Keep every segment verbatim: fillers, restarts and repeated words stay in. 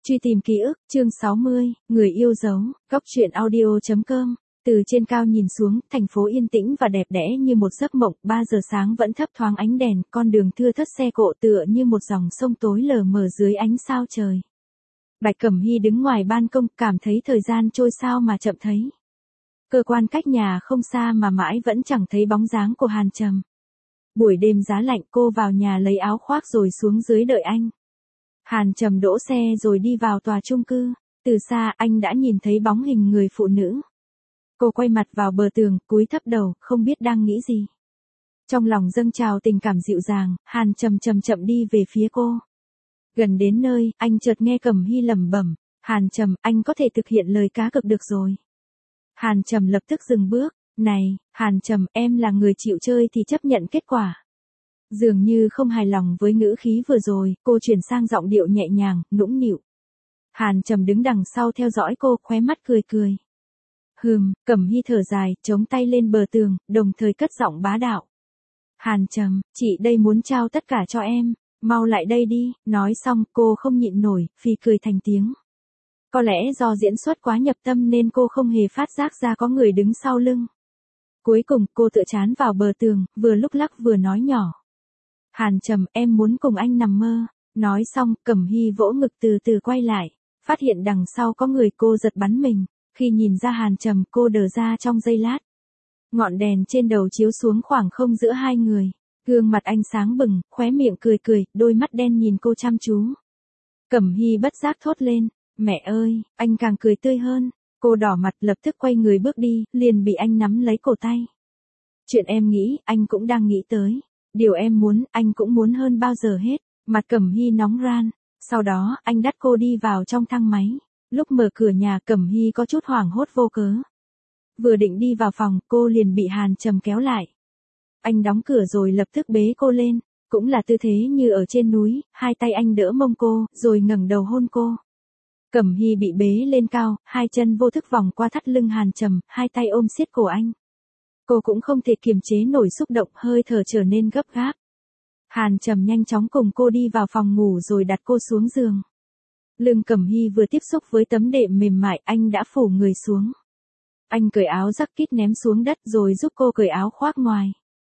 Truy tìm ký ức, chương sáu mươi, người yêu dấu, góc truyện audio chấm com. Từ trên cao nhìn xuống, thành phố yên tĩnh và đẹp đẽ như một giấc mộng, ba giờ sáng vẫn thấp thoáng ánh đèn, con đường thưa thớt xe cộ tựa như một dòng sông tối lờ mờ dưới ánh sao trời. Bạch Cẩm Hy đứng ngoài ban công, cảm thấy thời gian trôi sao mà chậm thấy. Cơ quan cách nhà không xa mà mãi vẫn chẳng thấy bóng dáng của Hàn Trầm. Buổi đêm giá lạnh, cô vào nhà lấy áo khoác rồi xuống dưới đợi anh. Hàn Trầm đỗ xe rồi đi vào tòa chung cư, từ xa anh đã nhìn thấy bóng hình người phụ nữ. Cô quay mặt vào bờ tường, cúi thấp đầu, không biết đang nghĩ gì. Trong lòng dâng trào tình cảm dịu dàng, Hàn Trầm chậm chậm đi về phía cô. Gần đến nơi, anh chợt nghe Cẩm Hy lẩm bẩm, Hàn Trầm, anh có thể thực hiện lời cá cược được rồi. Hàn Trầm lập tức dừng bước, này, Hàn Trầm, em là người chịu chơi thì chấp nhận kết quả. Dường như không hài lòng với ngữ khí vừa rồi, cô chuyển sang giọng điệu nhẹ nhàng, nũng nịu. Hàn Trầm đứng đằng sau theo dõi cô, khóe mắt cười cười. Hừm, Cẩm Hy thở dài, chống tay lên bờ tường, đồng thời cất giọng bá đạo. Hàn Trầm, chị đây muốn trao tất cả cho em, mau lại đây đi, nói xong cô không nhịn nổi, phì cười thành tiếng. Có lẽ do diễn xuất quá nhập tâm nên cô không hề phát giác ra có người đứng sau lưng. Cuối cùng cô tựa chán vào bờ tường, vừa lúc lắc vừa nói nhỏ. Hàn Trầm, em muốn cùng anh nằm mơ. Nói xong, Cẩm Hy vỗ ngực từ từ quay lại, phát hiện đằng sau có người, cô giật bắn mình. Khi nhìn ra Hàn Trầm, cô đờ ra trong giây lát. Ngọn đèn trên đầu chiếu xuống khoảng không giữa hai người. Gương mặt anh sáng bừng, khóe miệng cười cười, đôi mắt đen nhìn cô chăm chú. Cẩm Hy bất giác thốt lên, mẹ ơi, anh càng cười tươi hơn. Cô đỏ mặt lập tức quay người bước đi, liền bị anh nắm lấy cổ tay. Chuyện em nghĩ, anh cũng đang nghĩ tới. Điều em muốn, anh cũng muốn hơn bao giờ hết. Mặt Cẩm Hy nóng ran. Sau đó, anh dắt cô đi vào trong thang máy. Lúc mở cửa nhà, Cẩm Hy có chút hoảng hốt vô cớ. Vừa định đi vào phòng, cô liền bị Hàn Trầm kéo lại. Anh đóng cửa rồi lập tức bế cô lên. Cũng là tư thế như ở trên núi, hai tay anh đỡ mông cô, rồi ngẩng đầu hôn cô. Cẩm Hy bị bế lên cao, hai chân vô thức vòng qua thắt lưng Hàn Trầm, hai tay ôm siết cổ anh. Cô cũng không thể kiềm chế nổi xúc động, hơi thở trở nên gấp gáp. Hàn Trầm nhanh chóng cùng cô đi vào phòng ngủ rồi đặt cô xuống giường. Lưng Cẩm Hy vừa tiếp xúc với tấm đệm mềm mại, anh đã phủ người xuống. Anh cởi áo jacket ném xuống đất rồi giúp cô cởi áo khoác ngoài.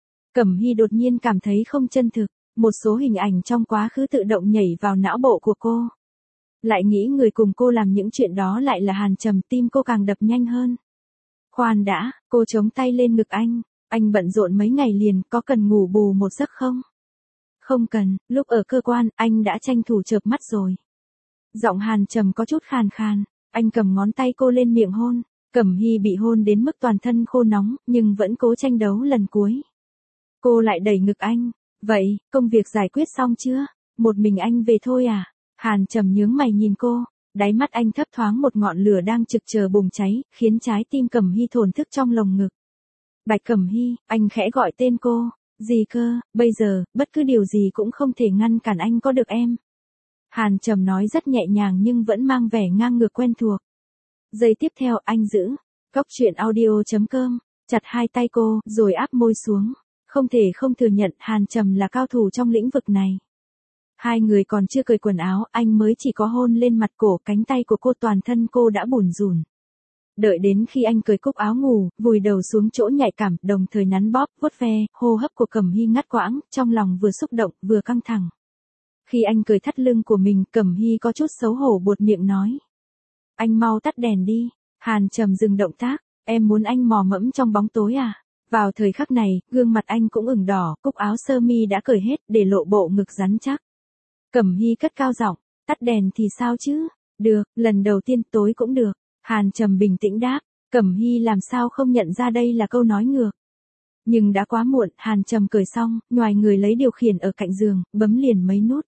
Cẩm Hy đột nhiên cảm thấy không chân thực, một số hình ảnh trong quá khứ tự động nhảy vào não bộ của cô. Lại nghĩ người cùng cô làm những chuyện đó lại là Hàn Trầm, tim cô càng đập nhanh hơn. Khoan đã, cô chống tay lên ngực anh, anh bận rộn mấy ngày liền, có cần ngủ bù một giấc không? Không cần, lúc ở cơ quan, anh đã tranh thủ chợp mắt rồi. Giọng Hàn Trầm có chút khàn khàn, anh cầm ngón tay cô lên miệng hôn, Cẩm Hy bị hôn đến mức toàn thân khô nóng, nhưng vẫn cố tranh đấu lần cuối. Cô lại đẩy ngực anh, vậy, công việc giải quyết xong chưa? Một mình anh về thôi à? Hàn Trầm nhướng mày nhìn cô, đáy mắt anh thấp thoáng một ngọn lửa đang trực chờ bùng cháy, khiến trái tim Cẩm Hy thổn thức trong lồng ngực. Bạch Cẩm Hy, anh khẽ gọi tên cô, gì cơ, bây giờ, bất cứ điều gì cũng không thể ngăn cản anh có được em. Hàn Trầm nói rất nhẹ nhàng nhưng vẫn mang vẻ ngang ngược quen thuộc. Giây tiếp theo anh giữ, góc truyện audio chấm com, chặt hai tay cô, rồi áp môi xuống. Không thể không thừa nhận Hàn Trầm là cao thủ trong lĩnh vực này. Hai người còn chưa cởi quần áo, anh mới chỉ có hôn lên mặt cổ, cánh tay của cô, toàn thân cô đã bủn rủn. Đợi đến khi anh cởi cúc áo ngủ, vùi đầu xuống chỗ nhạy cảm, đồng thời nắn bóp, vuốt ve, hô hấp của Cẩm Hy ngắt quãng, trong lòng vừa xúc động, vừa căng thẳng. Khi anh cởi thắt lưng của mình, Cẩm Hy có chút xấu hổ buột miệng nói. Anh mau tắt đèn đi. Hàn Trầm dừng động tác, em muốn anh mò mẫm trong bóng tối à? Vào thời khắc này, gương mặt anh cũng ửng đỏ, cúc áo sơ mi đã cởi hết, để lộ bộ ngực rắn chắc. Cẩm Hy cất cao giọng, tắt đèn thì sao chứ? Được, lần đầu tiên tối cũng được. Hàn Trầm bình tĩnh đáp, Cẩm Hy làm sao không nhận ra đây là câu nói ngược. Nhưng đã quá muộn, Hàn Trầm cởi xong, nhoài người lấy điều khiển ở cạnh giường, bấm liền mấy nút.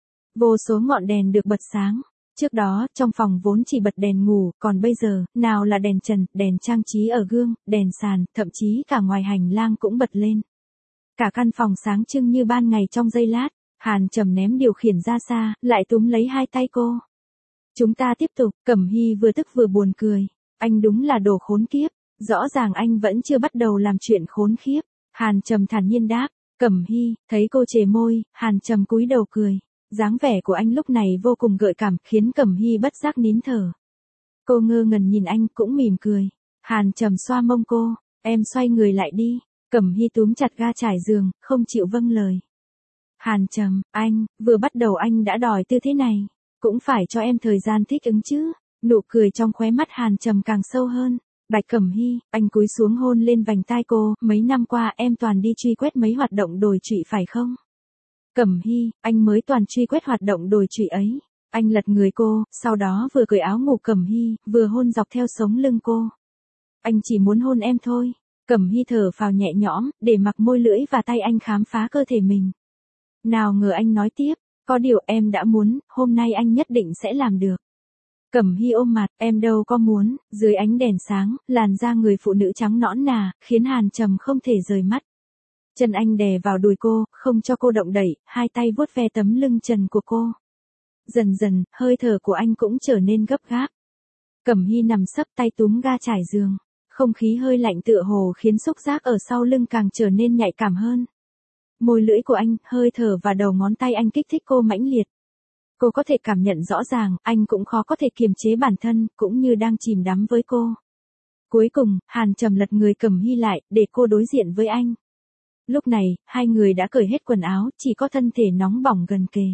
Vô số ngọn đèn được bật sáng. Trước đó, trong phòng vốn chỉ bật đèn ngủ, còn bây giờ, nào là đèn trần, đèn trang trí ở gương, đèn sàn, thậm chí cả ngoài hành lang cũng bật lên. Cả căn phòng sáng trưng như ban ngày trong giây lát. Hàn Trầm ném điều khiển ra xa, lại túm lấy hai tay cô. Chúng ta tiếp tục, Cẩm Hy vừa tức vừa buồn cười. Anh đúng là đồ khốn kiếp, rõ ràng anh vẫn chưa bắt đầu làm chuyện khốn khiếp. Hàn Trầm thản nhiên đáp, Cẩm Hy, thấy cô chề môi, Hàn Trầm cúi đầu cười. Dáng vẻ của anh lúc này vô cùng gợi cảm, khiến Cẩm Hy bất giác nín thở. Cô ngơ ngẩn nhìn anh, cũng mỉm cười. Hàn Trầm xoa mông cô, em xoay người lại đi. Cẩm Hy túm chặt ga trải giường, không chịu vâng lời. Hàn Trầm, anh, vừa bắt đầu anh đã đòi tư thế này, cũng phải cho em thời gian thích ứng chứ. Nụ cười trong khóe mắt Hàn Trầm càng sâu hơn. Bạch Cẩm Hy, anh cúi xuống hôn lên vành tai cô, mấy năm qua em toàn đi truy quét mấy hoạt động đồi trụy phải không? Cẩm Hy, anh mới toàn truy quét hoạt động đồi trụy ấy. Anh lật người cô, sau đó vừa cởi áo ngủ Cẩm Hy, vừa hôn dọc theo sống lưng cô. Anh chỉ muốn hôn em thôi. Cẩm Hy thở phào nhẹ nhõm, để mặc môi lưỡi và tay anh khám phá cơ thể mình. Nào ngờ anh nói tiếp, có điều em đã muốn, hôm nay anh nhất định sẽ làm được. Cẩm Hy ôm mặt, em đâu có muốn. Dưới ánh đèn sáng, làn da người phụ nữ trắng nõn nà, khiến Hàn Trầm không thể rời mắt. Chân anh đè vào đùi cô, không cho cô động đậy, hai tay vuốt ve tấm lưng trần của cô. Dần dần, hơi thở của anh cũng trở nên gấp gáp. Cẩm Hy nằm sấp tay túm ga trải giường. Không khí hơi lạnh tựa hồ khiến xúc giác ở sau lưng càng trở nên nhạy cảm hơn. Môi lưỡi của anh, hơi thở và đầu ngón tay anh kích thích cô mãnh liệt. Cô có thể cảm nhận rõ ràng, anh cũng khó có thể kiềm chế bản thân, cũng như đang chìm đắm với cô. Cuối cùng, Hàn Trầm lật người Cẩm Hy lại, để cô đối diện với anh. Lúc này, hai người đã cởi hết quần áo, chỉ có thân thể nóng bỏng gần kề.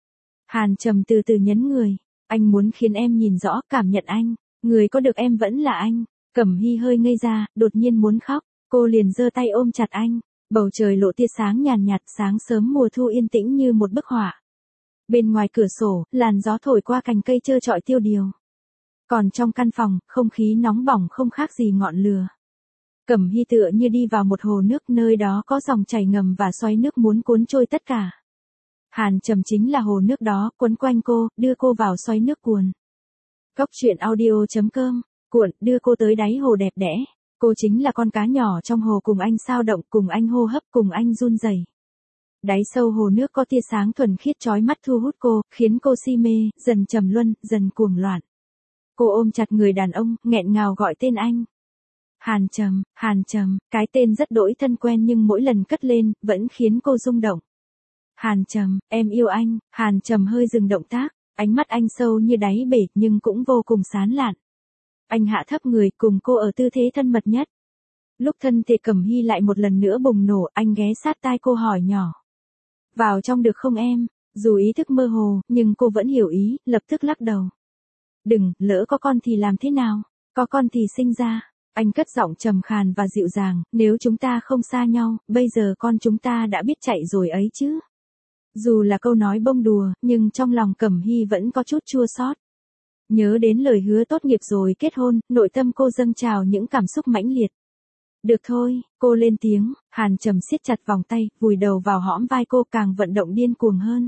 Hàn Trầm từ từ nhấn người. Anh muốn khiến em nhìn rõ, cảm nhận anh. Người có được em vẫn là anh. Cẩm Hy hơi ngây ra, đột nhiên muốn khóc. Cô liền giơ tay ôm chặt anh. Bầu trời lộ tia sáng nhàn nhạt, sáng sớm mùa thu yên tĩnh như một bức họa. Bên ngoài cửa sổ, làn gió thổi qua cành cây trơ trọi tiêu điều. Còn trong căn phòng, không khí nóng bỏng không khác gì ngọn lửa. Cẩm Hy tựa như đi vào một hồ nước, nơi đó có dòng chảy ngầm và xoáy nước muốn cuốn trôi tất cả. Hàn Trầm chính là hồ nước đó, quấn quanh cô, đưa cô vào xoáy nước cuồn. Góc truyện audio chấm com, cuộn, đưa cô tới đáy hồ đẹp đẽ. Cô chính là con cá nhỏ trong hồ, cùng anh sao động, cùng anh hô hấp, cùng anh run rẩy. Đáy sâu hồ nước có tia sáng thuần khiết chói mắt thu hút cô, khiến cô si mê, dần trầm luân, dần cuồng loạn. Cô ôm chặt người đàn ông, nghẹn ngào gọi tên anh. Hàn Trầm, Hàn Trầm, cái tên rất đỗi thân quen nhưng mỗi lần cất lên, vẫn khiến cô rung động. Hàn Trầm, em yêu anh. Hàn Trầm hơi dừng động tác, ánh mắt anh sâu như đáy bể nhưng cũng vô cùng sán lạn. Anh hạ thấp người, cùng cô ở tư thế thân mật nhất. Lúc thân thể Cẩm Hy lại một lần nữa bùng nổ, anh ghé sát tai cô hỏi nhỏ. Vào trong được không em? Dù ý thức mơ hồ, nhưng cô vẫn hiểu ý, lập tức lắc đầu. Đừng, lỡ có con thì làm thế nào? Có con thì sinh ra. Anh cất giọng trầm khàn và dịu dàng, nếu chúng ta không xa nhau, bây giờ con chúng ta đã biết chạy rồi ấy chứ. Dù là câu nói bông đùa, nhưng trong lòng Cẩm Hy vẫn có chút chua xót. Nhớ đến lời hứa tốt nghiệp rồi kết hôn, nội tâm cô dâng trào những cảm xúc mãnh liệt. Được thôi, cô lên tiếng. Hàn Trầm siết chặt vòng tay, vùi đầu vào hõm vai cô, càng vận động điên cuồng hơn.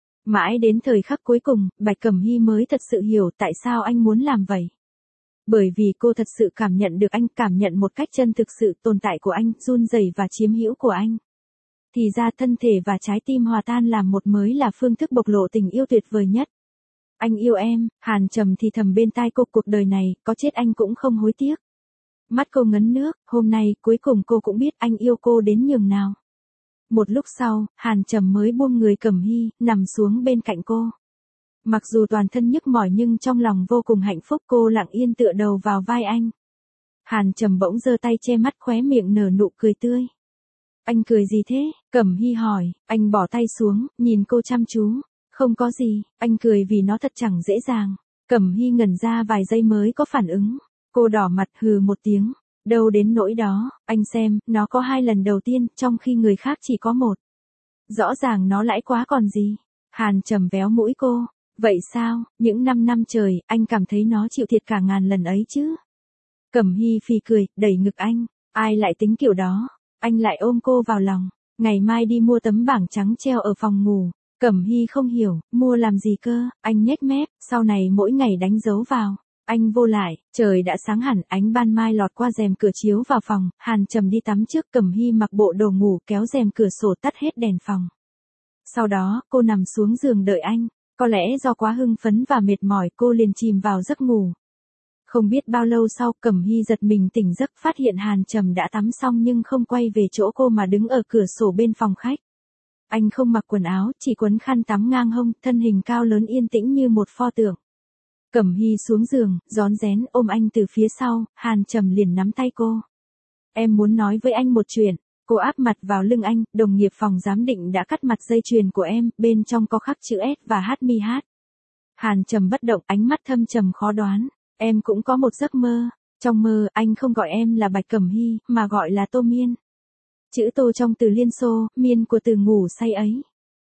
Mãi đến thời khắc cuối cùng, Bạch Cẩm Hy mới thật sự hiểu tại sao anh muốn làm vậy. Bởi vì cô thật sự cảm nhận được anh, cảm nhận một cách chân thực sự tồn tại của anh, run rẩy và chiếm hữu của anh. Thì ra thân thể và trái tim hòa tan làm một mới là phương thức bộc lộ tình yêu tuyệt vời nhất. Anh yêu em. Hàn Trầm thì thầm bên tai cô, cuộc đời này, có chết anh cũng không hối tiếc. Mắt cô ngấn nước, hôm nay, cuối cùng cô cũng biết anh yêu cô đến nhường nào. Một lúc sau, Hàn Trầm mới buông người Cẩm Hy, nằm xuống bên cạnh cô. Mặc dù toàn thân nhức mỏi nhưng trong lòng vô cùng hạnh phúc, cô lặng yên tựa đầu vào vai anh. Hàn Trầm bỗng giơ tay che mắt, khóe miệng nở nụ cười tươi. Anh cười gì thế? Cẩm Hy hỏi. Anh bỏ tay xuống, nhìn cô chăm chú. Không có gì, anh cười vì nó thật chẳng dễ dàng. Cẩm Hy ngẩn ra vài giây mới có phản ứng. Cô đỏ mặt hừ một tiếng. Đâu đến nỗi đó, anh xem, nó có hai lần đầu tiên, trong khi người khác chỉ có một. Rõ ràng nó lãi quá còn gì. Hàn Trầm véo mũi cô. Vậy sao, những năm năm trời, anh cảm thấy nó chịu thiệt cả ngàn lần ấy chứ? Cẩm Hy phì cười, đẩy ngực anh. Ai lại tính kiểu đó? Anh lại ôm cô vào lòng. Ngày mai đi mua tấm bảng trắng treo ở phòng ngủ. Cẩm Hy không hiểu, mua làm gì cơ? Anh nhếch mép, sau này mỗi ngày đánh dấu vào. Anh vô lại, trời đã sáng hẳn, ánh ban mai lọt qua rèm cửa chiếu vào phòng. Hàn Trầm đi tắm trước, Cẩm Hy mặc bộ đồ ngủ, kéo rèm cửa sổ, tắt hết đèn phòng. Sau đó, cô nằm xuống giường đợi anh. Có lẽ do quá hưng phấn và mệt mỏi, cô liền chìm vào giấc ngủ. Không biết bao lâu sau, Cẩm Hy giật mình tỉnh giấc, phát hiện Hàn Trầm đã tắm xong nhưng không quay về chỗ cô mà đứng ở cửa sổ bên phòng khách. Anh không mặc quần áo, chỉ quấn khăn tắm ngang hông, thân hình cao lớn yên tĩnh như một pho tượng. Cẩm Hy xuống giường, rón rén ôm anh từ phía sau, Hàn Trầm liền nắm tay cô. Em muốn nói với anh một chuyện. Cô áp mặt vào lưng anh, đồng nghiệp phòng giám định đã cắt mặt dây chuyền của em, bên trong có khắc chữ S và H mi H. Hàn Trầm bất động, ánh mắt thâm trầm khó đoán. Em cũng có một giấc mơ. Trong mơ, anh không gọi em là Bạch Cẩm Hy, mà gọi là Tô Miên. Chữ Tô trong từ Liên Xô, Miên của từ ngủ say ấy.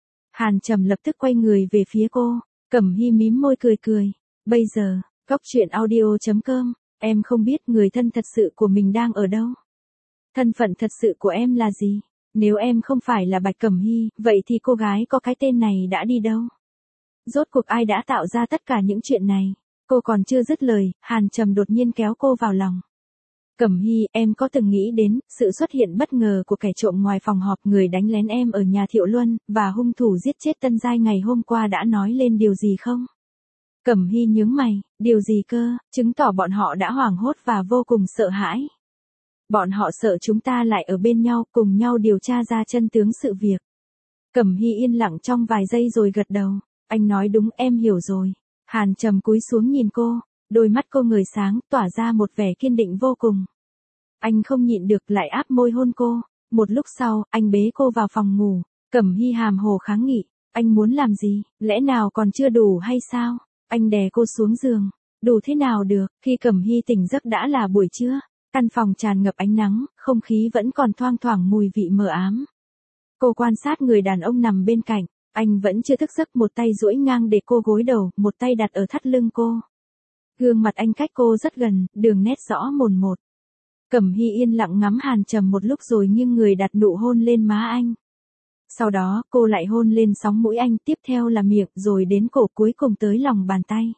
Hàn Trầm lập tức quay người về phía cô. Cẩm Hy mím môi cười cười. Bây giờ, góc chuyện audio chấm com, em không biết người thân thật sự của mình đang ở đâu. Thân phận thật sự của em là gì? Nếu em không phải là Bạch Cẩm Hy, vậy thì cô gái có cái tên này đã đi đâu? Rốt cuộc ai đã tạo ra tất cả những chuyện này? Cô còn chưa dứt lời, Hàn Trầm đột nhiên kéo cô vào lòng. Cẩm Hy, em có từng nghĩ đến sự xuất hiện bất ngờ của kẻ trộm ngoài phòng họp, người đánh lén em ở nhà Thiệu Luân, và hung thủ giết chết Tân Giai ngày hôm qua đã nói lên điều gì không? Cẩm Hy nhướng mày, điều gì cơ? Chứng tỏ bọn họ đã hoảng hốt và vô cùng sợ hãi. Bọn họ sợ chúng ta lại ở bên nhau, cùng nhau điều tra ra chân tướng sự việc. Cẩm Hy yên lặng trong vài giây rồi gật đầu. Anh nói đúng, em hiểu rồi. Hàn Trầm cúi xuống nhìn cô, đôi mắt cô ngời sáng, tỏa ra một vẻ kiên định vô cùng. Anh không nhịn được lại áp môi hôn cô. Một lúc sau, anh bế cô vào phòng ngủ. Cẩm Hy hàm hồ kháng nghị. Anh muốn làm gì? Lẽ nào còn chưa đủ hay sao? Anh đè cô xuống giường. Đủ thế nào được, khi Cẩm Hy tỉnh giấc đã là buổi trưa. Căn phòng tràn ngập ánh nắng, không khí vẫn còn thoang thoảng mùi vị mờ ám. Cô quan sát người đàn ông nằm bên cạnh, anh vẫn chưa thức giấc, một tay duỗi ngang để cô gối đầu, một tay đặt ở thắt lưng cô. Gương mặt anh cách cô rất gần, đường nét rõ mồn một. Cẩm Hy yên lặng ngắm Hàn Trầm một lúc rồi nghiêng người đặt nụ hôn lên má anh. Sau đó, cô lại hôn lên sóng mũi anh, tiếp theo là miệng, rồi đến cổ, cuối cùng tới lòng bàn tay.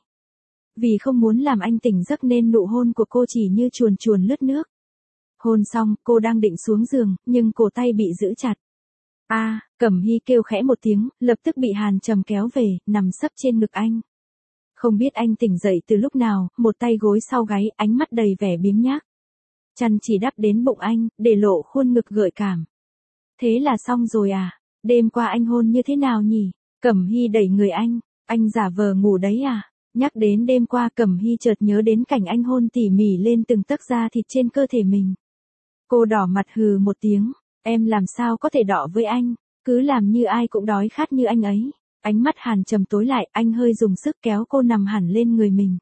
Vì không muốn làm anh tỉnh giấc nên nụ hôn của cô chỉ như chuồn chuồn lướt nước. Hôn xong, cô đang định xuống giường, nhưng cổ tay bị giữ chặt. A, à, Cẩm Hy kêu khẽ một tiếng, lập tức bị Hàn Trầm kéo về, nằm sấp trên ngực anh. Không biết anh tỉnh dậy từ lúc nào, một tay gối sau gáy, ánh mắt đầy vẻ biếng nhác. Chăn chỉ đắp đến bụng anh, để lộ khuôn ngực gợi cảm. Thế là xong rồi à? Đêm qua anh hôn như thế nào nhỉ? Cẩm Hy đẩy người anh, anh giả vờ ngủ đấy à? Nhắc đến đêm qua, Cẩm Hy chợt nhớ đến cảnh anh hôn tỉ mỉ lên từng tấc da thịt trên cơ thể mình. Cô đỏ mặt hừ một tiếng, em làm sao có thể đọ với anh, cứ làm như ai cũng đói khát như anh ấy. Ánh mắt Hàn Trầm tối lại, anh hơi dùng sức kéo cô nằm hẳn lên người mình.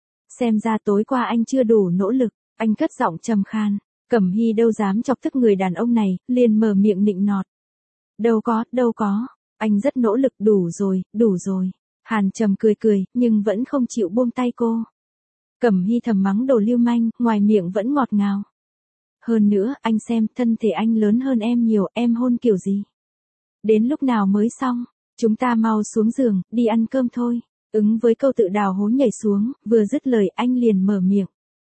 Xem ra tối qua anh chưa đủ nỗ lực, anh cất giọng trầm khan. Cẩm Hy đâu dám chọc tức người đàn ông này, liền mở miệng nịnh nọt. Đâu có, đâu có, anh rất nỗ lực, đủ rồi, đủ rồi. Hàn Trầm cười cười, nhưng vẫn không chịu buông tay cô. Cẩm Hy thầm mắng đồ lưu manh, ngoài miệng vẫn ngọt ngào. Hơn nữa, anh xem, thân thể anh lớn hơn em nhiều, em hôn kiểu gì? Đến lúc nào mới xong? Chúng ta mau xuống giường, đi ăn cơm thôi. Ứng với câu tự đào hố nhảy xuống, vừa dứt lời anh liền mở miệng.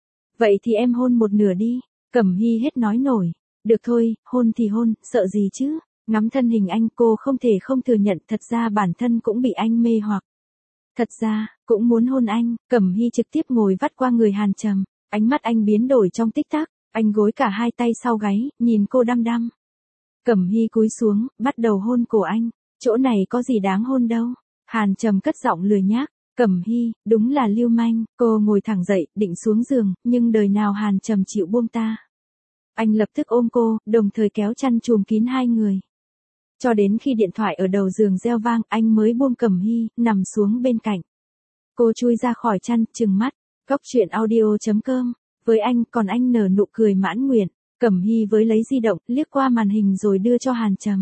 Vậy thì em hôn một nửa đi. Cẩm Hy hết nói nổi. Được thôi, hôn thì hôn, sợ gì chứ? Ngắm thân hình anh, cô không thể không thừa nhận, thật ra bản thân cũng bị anh mê hoặc. Thật ra, cũng muốn hôn anh. Cẩm Hy trực tiếp ngồi vắt qua người Hàn Trầm. Ánh mắt anh biến đổi trong tích tắc. Anh gối cả hai tay sau gáy, nhìn cô đăm đăm. Cẩm Hy cúi xuống, bắt đầu hôn cổ anh. Chỗ này có gì đáng hôn đâu. Hàn Trầm cất giọng lười nhác. Cẩm Hy, đúng là lưu manh. Cô ngồi thẳng dậy, định xuống giường, nhưng đời nào Hàn Trầm chịu buông ta. Anh lập tức ôm cô, đồng thời kéo chăn chùm kín hai người. Cho đến khi điện thoại ở đầu giường reo vang, anh mới buông Cẩm Hy, nằm xuống bên cạnh. Cô chui ra khỏi chăn, trừng mắt. Góc chuyện audio chấm com. Với anh, còn anh nở nụ cười mãn nguyện. Cẩm Hy với lấy di động, liếc qua màn hình rồi đưa cho Hàn Trầm.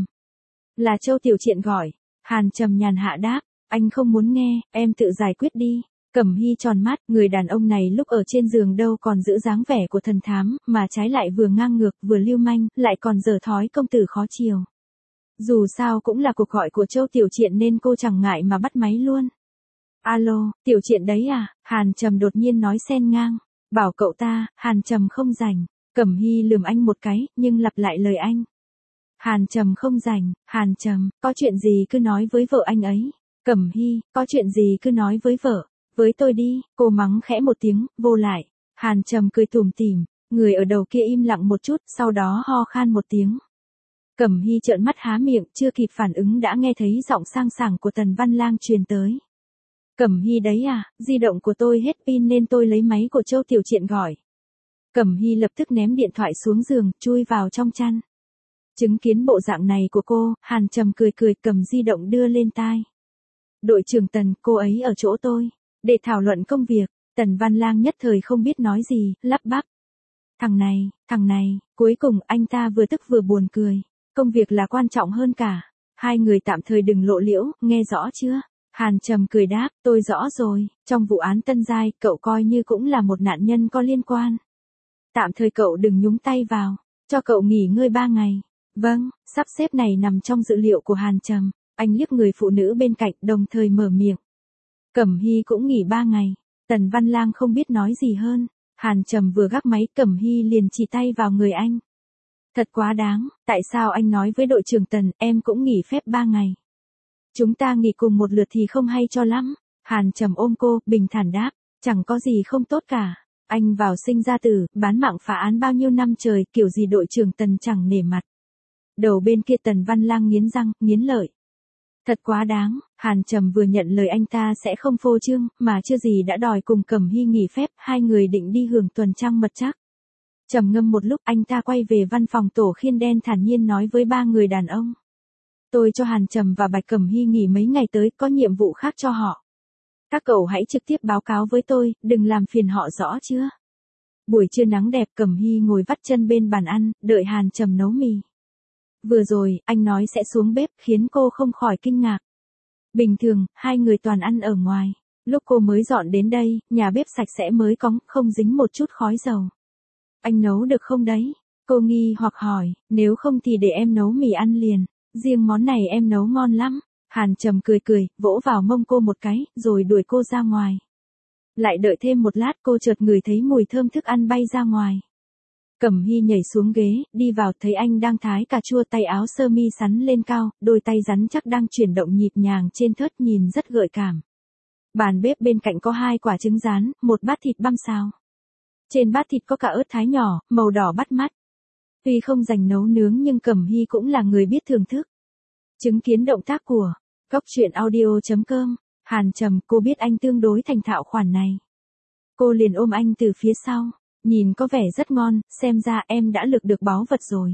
Là Châu Tiểu Triện gọi. Hàn Trầm nhàn hạ đáp. Anh không muốn nghe, em tự giải quyết đi. Cẩm Hy tròn mắt, người đàn ông này lúc ở trên giường đâu còn giữ dáng vẻ của thần thám, mà trái lại vừa ngang ngược, vừa lưu manh, lại còn dở thói công tử khó chiều. Dù sao cũng là cuộc gọi của Châu Tiểu Triện nên cô chẳng ngại mà bắt máy luôn. Alo, Tiểu Triện đấy à? Hàn Trầm đột nhiên nói xen ngang. Bảo cậu ta, Hàn Trầm không rảnh. Cẩm Hy lườm anh một cái, nhưng lặp lại lời anh. Hàn Trầm không rảnh, Hàn Trầm, có chuyện gì cứ nói với vợ anh ấy. Cẩm Hy, có chuyện gì cứ nói với vợ. Với tôi đi, cô mắng khẽ một tiếng, vô lại. Hàn Trầm cười tủm tỉm, người ở đầu kia im lặng một chút, sau đó ho khan một tiếng. Cẩm Hy trợn mắt há miệng, chưa kịp phản ứng đã nghe thấy giọng sang sảng của Tần Văn Lang truyền tới. Cẩm Hy đấy à, di động của tôi hết pin nên tôi lấy máy của Châu Tiểu Triện gọi. Cẩm Hy lập tức ném điện thoại xuống giường, chui vào trong chăn. Chứng kiến bộ dạng này của cô, Hàn Trầm cười cười cầm di động đưa lên tai. Đội trưởng Tần, cô ấy ở chỗ tôi, để thảo luận công việc. Tần Văn Lang nhất thời không biết nói gì, lắp bắp. Thằng này, thằng này, cuối cùng anh ta vừa tức vừa buồn cười. Công việc là quan trọng hơn cả. Hai người tạm thời đừng lộ liễu, nghe rõ chưa? Hàn Trầm cười đáp, tôi rõ rồi, trong vụ án Tân Giai, cậu coi như cũng là một nạn nhân có liên quan. Tạm thời cậu đừng nhúng tay vào, cho cậu nghỉ ngơi ba ngày. Vâng, sắp xếp này nằm trong dữ liệu của Hàn Trầm. Anh liếc người phụ nữ bên cạnh đồng thời mở miệng. Cẩm Hy cũng nghỉ ba ngày. Tần Văn Lang không biết nói gì hơn. Hàn Trầm vừa gác máy, Cẩm Hy liền chỉ tay vào người anh. Thật quá đáng, tại sao anh nói với đội trưởng Tần, em cũng nghỉ phép ba ngày. Chúng ta nghỉ cùng một lượt thì không hay cho lắm. Hàn Trầm ôm cô, bình thản đáp, chẳng có gì không tốt cả. Anh vào sinh ra tử, bán mạng phá án bao nhiêu năm trời, kiểu gì đội trưởng Tần chẳng nể mặt. Đầu bên kia Tần Văn Lang nghiến răng, nghiến lợi. Thật quá đáng, Hàn Trầm vừa nhận lời anh ta sẽ không phô trương, mà chưa gì đã đòi cùng Cẩm Hy nghỉ phép, hai người định đi hưởng tuần trăng mật trắc. Trầm ngâm một lúc, anh ta quay về văn phòng tổ khiên đen thản nhiên nói với ba người đàn ông. Tôi cho Hàn Trầm và Bạch Cẩm Hy nghỉ mấy ngày tới, có nhiệm vụ khác cho họ. Các cậu hãy trực tiếp báo cáo với tôi, đừng làm phiền họ, rõ chưa? Buổi trưa nắng đẹp, Cẩm Hy ngồi vắt chân bên bàn ăn, đợi Hàn Trầm nấu mì. Vừa rồi, anh nói sẽ xuống bếp, khiến cô không khỏi kinh ngạc. Bình thường, hai người toàn ăn ở ngoài. Lúc cô mới dọn đến đây, nhà bếp sạch sẽ mới cóng, không dính một chút khói dầu. Anh nấu được không đấy? Cô nghi hoặc hỏi, nếu không thì để em nấu mì ăn liền. Riêng món này em nấu ngon lắm. Hàn Trầm cười cười, vỗ vào mông cô một cái, rồi đuổi cô ra ngoài. Lại đợi thêm một lát, cô chợt ngửi thấy mùi thơm thức ăn bay ra ngoài. Cẩm Hy nhảy xuống ghế, đi vào, thấy anh đang thái cà chua, tay áo sơ mi sắn lên cao, đôi tay rắn chắc đang chuyển động nhịp nhàng trên thớt, nhìn rất gợi cảm. Bàn bếp bên cạnh có hai quả trứng rán, một bát thịt băm xào. Trên bát thịt có cả ớt thái nhỏ, màu đỏ bắt mắt. Tuy không dành nấu nướng nhưng Cẩm Hy cũng là người biết thưởng thức. Chứng kiến động tác của Góc Chuyện Audio chấm com, Hàn Trầm, cô biết anh tương đối thành thạo khoản này. Cô liền ôm anh từ phía sau, nhìn có vẻ rất ngon, xem ra em đã lược được báu vật rồi.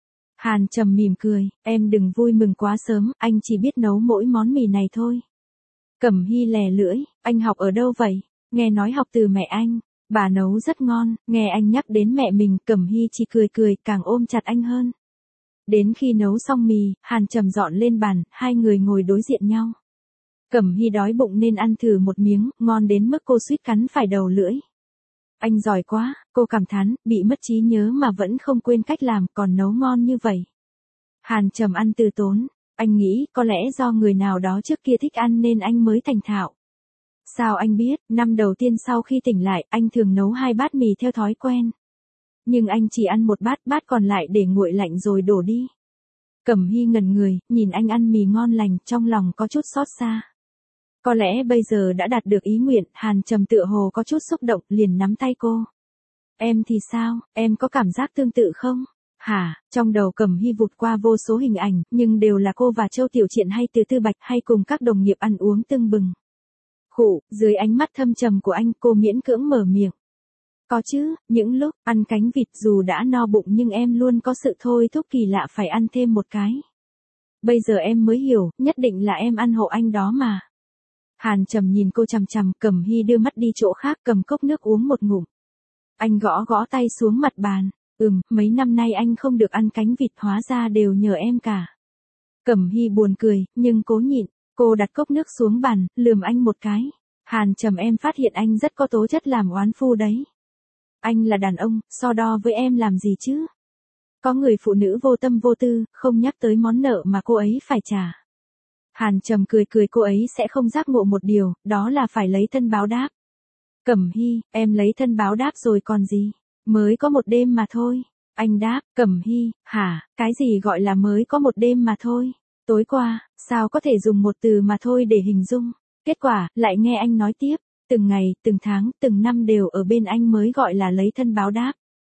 Hàn Trầm mỉm cười, em đừng vui mừng quá sớm, anh chỉ biết nấu mỗi món mì này thôi. Cẩm Hy lè lưỡi, anh học ở đâu vậy? Nghe nói học từ mẹ anh, bà nấu rất ngon, nghe anh nhắc đến mẹ mình, Cẩm Hy chỉ cười cười, càng ôm chặt anh hơn. Đến khi nấu xong mì, Hàn Trầm dọn lên bàn, hai người ngồi đối diện nhau. Cẩm Hy đói bụng nên ăn thử một miếng, ngon đến mức cô suýt cắn phải đầu lưỡi. Anh giỏi quá, cô cảm thán, bị mất trí nhớ mà vẫn không quên cách làm, còn nấu ngon như vậy. Hàn Trầm ăn từ tốn, anh nghĩ có lẽ do người nào đó trước kia thích ăn nên anh mới thành thạo. Sao anh biết, năm đầu tiên sau khi tỉnh lại, anh thường nấu hai bát mì theo thói quen. Nhưng anh chỉ ăn một bát, bát còn lại để nguội lạnh rồi đổ đi. Cẩm Hy ngẩn người, nhìn anh ăn mì ngon lành, trong lòng có chút xót xa. Có lẽ bây giờ đã đạt được ý nguyện, Hàn Trầm tựa hồ có chút xúc động, liền nắm tay cô. Em thì sao, em có cảm giác tương tự không? Hả, trong đầu Cẩm Hy vụt qua vô số hình ảnh, nhưng đều là cô và Châu Tiểu Triện hay Từ Tư Bạch hay cùng các đồng nghiệp ăn uống tưng bừng. Khụ, dưới ánh mắt thâm trầm của anh, cô miễn cưỡng mở miệng. Có chứ, những lúc ăn cánh vịt dù đã no bụng nhưng em luôn có sự thôi thúc kỳ lạ phải ăn thêm một cái. Bây giờ em mới hiểu, nhất định là em ăn hộ anh đó mà. Hàn Trầm nhìn cô chằm chằm, Cẩm Hy đưa mắt đi chỗ khác, cầm cốc nước uống một ngụm. Anh gõ gõ tay xuống mặt bàn, ừm, mấy năm nay anh không được ăn cánh vịt, hóa ra đều nhờ em cả. Cẩm Hy buồn cười, nhưng cố nhịn, cô đặt cốc nước xuống bàn, lườm anh một cái. Hàn Trầm, em phát hiện anh rất có tố chất làm oán phu đấy. Anh là đàn ông, so đo với em làm gì chứ? Có người phụ nữ vô tâm vô tư, không nhắc tới món nợ mà cô ấy phải trả. Hàn Trầm cười cười, cô ấy sẽ không giác ngộ một điều, đó là phải lấy thân báo đáp. Cẩm Hy, em lấy thân báo đáp rồi còn gì? Mới có một đêm mà thôi. Anh đáp, Cẩm Hy, hả, cái gì gọi là mới có một đêm mà thôi? Tối qua, sao có thể dùng một từ mà thôi để hình dung? Kết quả, lại nghe anh nói tiếp, từng ngày, từng tháng, từng năm đều ở bên anh mới gọi là lấy thân báo đáp.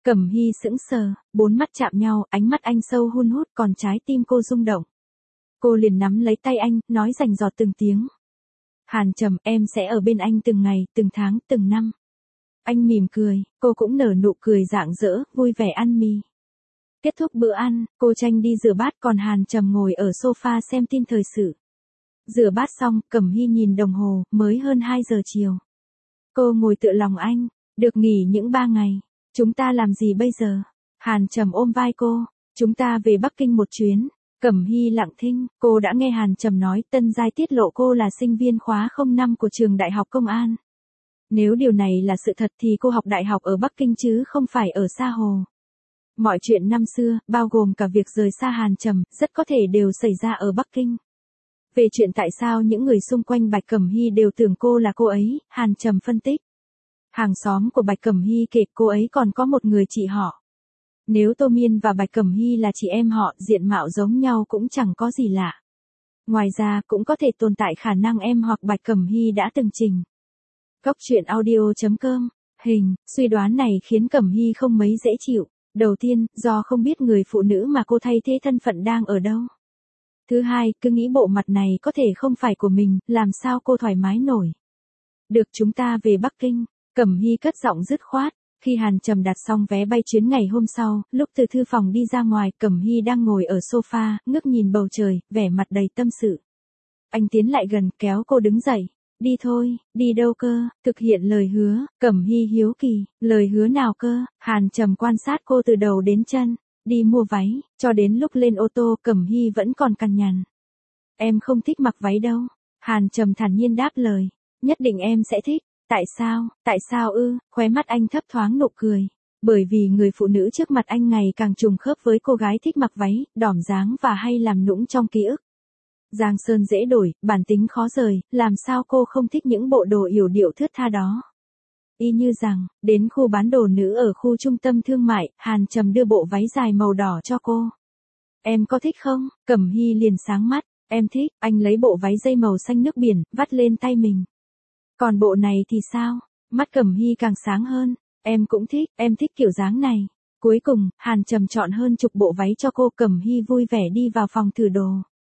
Cẩm Hy sững sờ, bốn mắt chạm nhau, ánh mắt anh sâu hun hút còn trái tim cô rung động. Cô liền nắm lấy tay anh, nói rành rọt từng tiếng. Hàn Trầm, em sẽ ở bên anh từng ngày, từng tháng, từng năm. Anh mỉm cười, cô cũng nở nụ cười rạng rỡ, vui vẻ ăn mì. Kết thúc bữa ăn, cô tranh đi rửa bát còn Hàn Trầm ngồi ở sofa xem tin thời sự. Rửa bát xong, Cẩm Hy nhìn đồng hồ, mới hơn hai giờ chiều. Cô ngồi tựa lòng anh, được nghỉ những ba ngày. Chúng ta làm gì bây giờ? Hàn Trầm ôm vai cô, chúng ta về Bắc Kinh một chuyến. Cẩm Hy lặng thinh, cô đã nghe Hàn Trầm nói Tân Giai tiết lộ cô là sinh viên khóa không năm của trường Đại học Công an. Nếu điều này là sự thật thì cô học đại học ở Bắc Kinh chứ không phải ở Sa Hồ. Mọi chuyện năm xưa, bao gồm cả việc rời xa Hàn Trầm, rất có thể đều xảy ra ở Bắc Kinh. Về chuyện tại sao những người xung quanh Bạch Cẩm Hy đều tưởng cô là cô ấy, Hàn Trầm phân tích. Hàng xóm của Bạch Cẩm Hy kể cô ấy còn có một người chị họ. Nếu Tô Miên và Bạch Cẩm Hy là chị em họ, diện mạo giống nhau cũng chẳng có gì lạ. Ngoài ra cũng có thể tồn tại khả năng em hoặc Bạch Cẩm Hy đã từng trình. Góc truyện audio chấm com, hình, suy đoán này khiến Cẩm Hy không mấy dễ chịu. Đầu tiên, do không biết người phụ nữ mà cô thay thế thân phận đang ở đâu. Thứ hai, cứ nghĩ bộ mặt này có thể không phải của mình, làm sao cô thoải mái nổi. Được, chúng ta về Bắc Kinh, Cẩm Hy cất giọng dứt khoát. Khi Hàn Trầm đặt xong vé bay chuyến ngày hôm sau, lúc từ thư phòng đi ra ngoài, Cẩm Hy đang ngồi ở sofa, ngước nhìn bầu trời, vẻ mặt đầy tâm sự. Anh tiến lại gần, kéo cô đứng dậy. Đi thôi, đi đâu cơ, thực hiện lời hứa. Cẩm Hy hiếu kỳ, lời hứa nào cơ? Hàn Trầm quan sát cô từ đầu đến chân. Đi mua váy, cho đến lúc lên ô tô Cẩm Hy vẫn còn cằn nhằn. Em không thích mặc váy đâu. Hàn Trầm thản nhiên đáp lời. Nhất định em sẽ thích. Tại sao, tại sao ư? Khóe mắt anh thấp thoáng nụ cười. Bởi vì người phụ nữ trước mặt anh ngày càng trùng khớp với cô gái thích mặc váy, đỏm dáng và hay làm nũng trong ký ức. Giang sơn dễ đổi, bản tính khó rời, làm sao cô không thích những bộ đồ yểu điệu thướt tha đó. Y như rằng, đến khu bán đồ nữ ở khu trung tâm thương mại, Hàn Trầm đưa bộ váy dài màu đỏ cho cô. Em có thích không? Cẩm Hy liền sáng mắt, em thích. Anh lấy bộ váy dây màu xanh nước biển, vắt lên tay mình. Còn bộ này thì sao? Mắt Cẩm Hy càng sáng hơn. Em cũng thích, em thích kiểu dáng này. Cuối cùng, Hàn Trầm chọn hơn chục bộ váy cho cô. Cẩm Hy vui vẻ đi vào phòng thử đồ.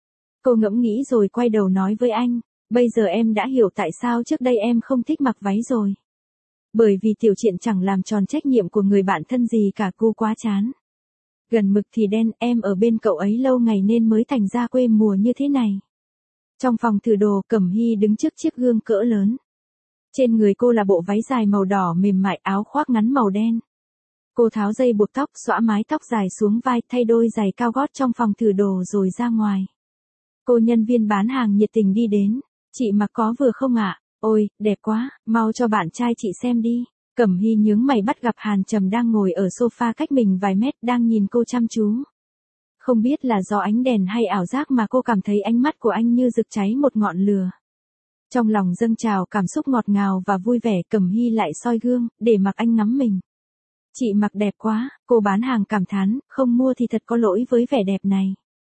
Cô ngẫm nghĩ rồi quay đầu nói với anh. Bây giờ em đã hiểu tại sao trước đây em không thích mặc váy rồi. Bởi vì Tiểu Triện chẳng làm tròn trách nhiệm của người bạn thân gì cả, cô quá chán. Gần mực thì đen, em ở bên cậu ấy lâu ngày nên mới thành ra quê mùa như thế này. Trong phòng thử đồ, Cẩm Hy đứng trước chiếc gương cỡ lớn. Trên người cô là bộ váy dài màu đỏ mềm mại, áo khoác ngắn màu đen. Cô tháo dây buộc tóc, xõa mái tóc dài xuống vai, thay đôi giày cao gót trong phòng thử đồ rồi ra ngoài. Cô nhân viên bán hàng nhiệt tình đi đến. Chị mặc có vừa không ạ? À? Ôi, đẹp quá, mau cho bạn trai chị xem đi. Cẩm Hy nhướng mày bắt gặp Hàn Trầm đang ngồi ở sofa cách mình vài mét, đang nhìn cô chăm chú. Không biết là do ánh đèn hay ảo giác mà cô cảm thấy ánh mắt của anh như rực cháy một ngọn lửa. Trong lòng dâng trào cảm xúc ngọt ngào và vui vẻ, Cẩm Hy lại soi gương, để mặc anh ngắm mình. Chị mặc đẹp quá, cô bán hàng cảm thán, không mua thì thật có lỗi với vẻ đẹp này.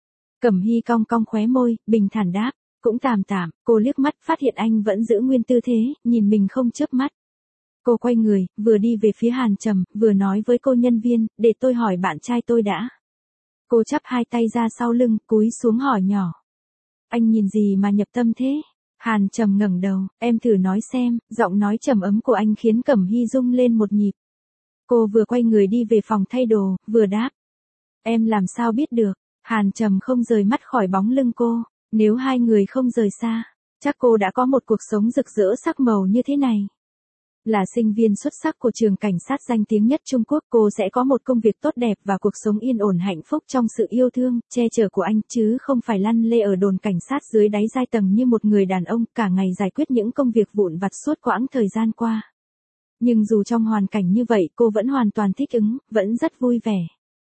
Cẩm Hy cong cong khóe môi, bình thản đáp, cũng tạm tạm. Cô liếc mắt phát hiện anh vẫn giữ nguyên tư thế, nhìn mình không chớp mắt. Cô quay người, vừa đi về phía Hàn Trầm, vừa nói với cô nhân viên, để tôi hỏi bạn trai tôi đã. Cô chắp hai tay ra sau lưng, cúi xuống hỏi nhỏ. Anh nhìn gì mà nhập tâm thế? Hàn Trầm ngẩng đầu, em thử nói xem. Giọng nói trầm ấm của anh khiến Cẩm Hy rung lên một nhịp. Cô vừa quay người đi về phòng thay đồ, vừa đáp. Em làm sao biết được? Hàn Trầm không rời mắt khỏi bóng lưng cô. Nếu hai người không rời xa, chắc cô đã có một cuộc sống rực rỡ sắc màu như thế này. Là sinh viên xuất sắc của trường cảnh sát danh tiếng nhất Trung Quốc, cô sẽ có một công việc tốt đẹp và cuộc sống yên ổn hạnh phúc trong sự yêu thương, che chở của anh, chứ không phải lăn lê ở đồn cảnh sát dưới đáy giai tầng như một người đàn ông cả ngày giải quyết những công việc vụn vặt suốt quãng thời gian qua. Nhưng dù trong hoàn cảnh như vậy, cô vẫn hoàn toàn thích ứng, vẫn rất vui vẻ.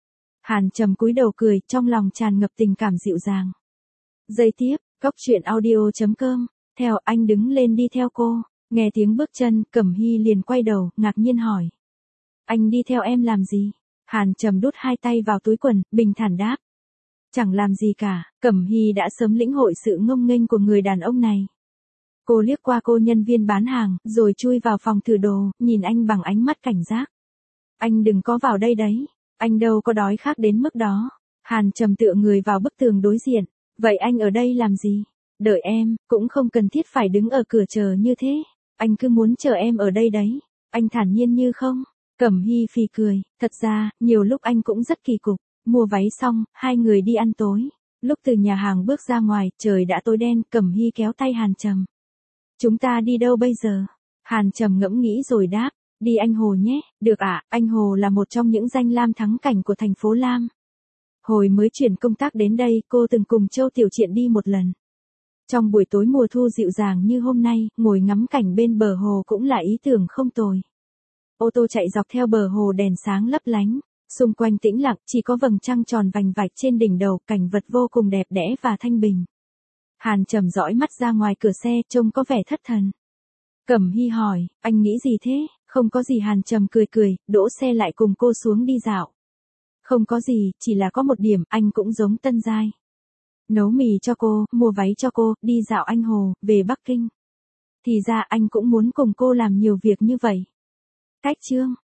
Hàn Trầm cúi đầu cười, trong lòng tràn ngập tình cảm dịu dàng. Giây tiếp, góc truyện audio chấm com, theo anh đứng lên đi theo cô. Nghe tiếng bước chân, Cẩm Hy liền quay đầu, ngạc nhiên hỏi. Anh đi theo em làm gì? Hàn Trầm đút hai tay vào túi quần, bình thản đáp. Chẳng làm gì cả, Cẩm Hy đã sớm lĩnh hội sự ngông nghênh của người đàn ông này. Cô liếc qua cô nhân viên bán hàng, rồi chui vào phòng thử đồ, nhìn anh bằng ánh mắt cảnh giác. Anh đừng có vào đây đấy. Anh đâu có đói khát đến mức đó. Hàn Trầm tựa người vào bức tường đối diện. Vậy anh ở đây làm gì? Đợi em, cũng không cần thiết phải đứng ở cửa chờ như thế. Anh cứ muốn chờ em ở đây đấy. Anh thản nhiên như không. Cẩm Hy phì cười, thật ra, nhiều lúc anh cũng rất kỳ cục. Mua váy xong, hai người đi ăn tối. Lúc từ nhà hàng bước ra ngoài, trời đã tối đen, Cẩm Hy kéo tay Hàn Trầm. Chúng ta đi đâu bây giờ? Hàn Trầm ngẫm nghĩ rồi đáp, đi Anh Hồ nhé. Được ạ, Anh Hồ là một trong những danh lam thắng cảnh của thành phố Lam. Hồi mới chuyển công tác đến đây, cô từng cùng Châu Tiểu Triện đi một lần. Trong buổi tối mùa thu dịu dàng như hôm nay, ngồi ngắm cảnh bên bờ hồ cũng là ý tưởng không tồi. Ô tô chạy dọc theo bờ hồ đèn sáng lấp lánh, xung quanh tĩnh lặng, chỉ có vầng trăng tròn vành vạch trên đỉnh đầu, cảnh vật vô cùng đẹp đẽ và thanh bình. Hàn Trầm dõi mắt ra ngoài cửa xe, trông có vẻ thất thần. Cẩm Hy hỏi, anh nghĩ gì thế? Không có gì, Hàn Trầm cười cười, đỗ xe lại cùng cô xuống đi dạo. Không có gì, chỉ là có một điểm, anh cũng giống Tân Giai. Nấu mì cho cô, mua váy cho cô, đi dạo Anh Hồ, về Bắc Kinh. Thì ra anh cũng muốn cùng cô làm nhiều việc như vậy. Cách chương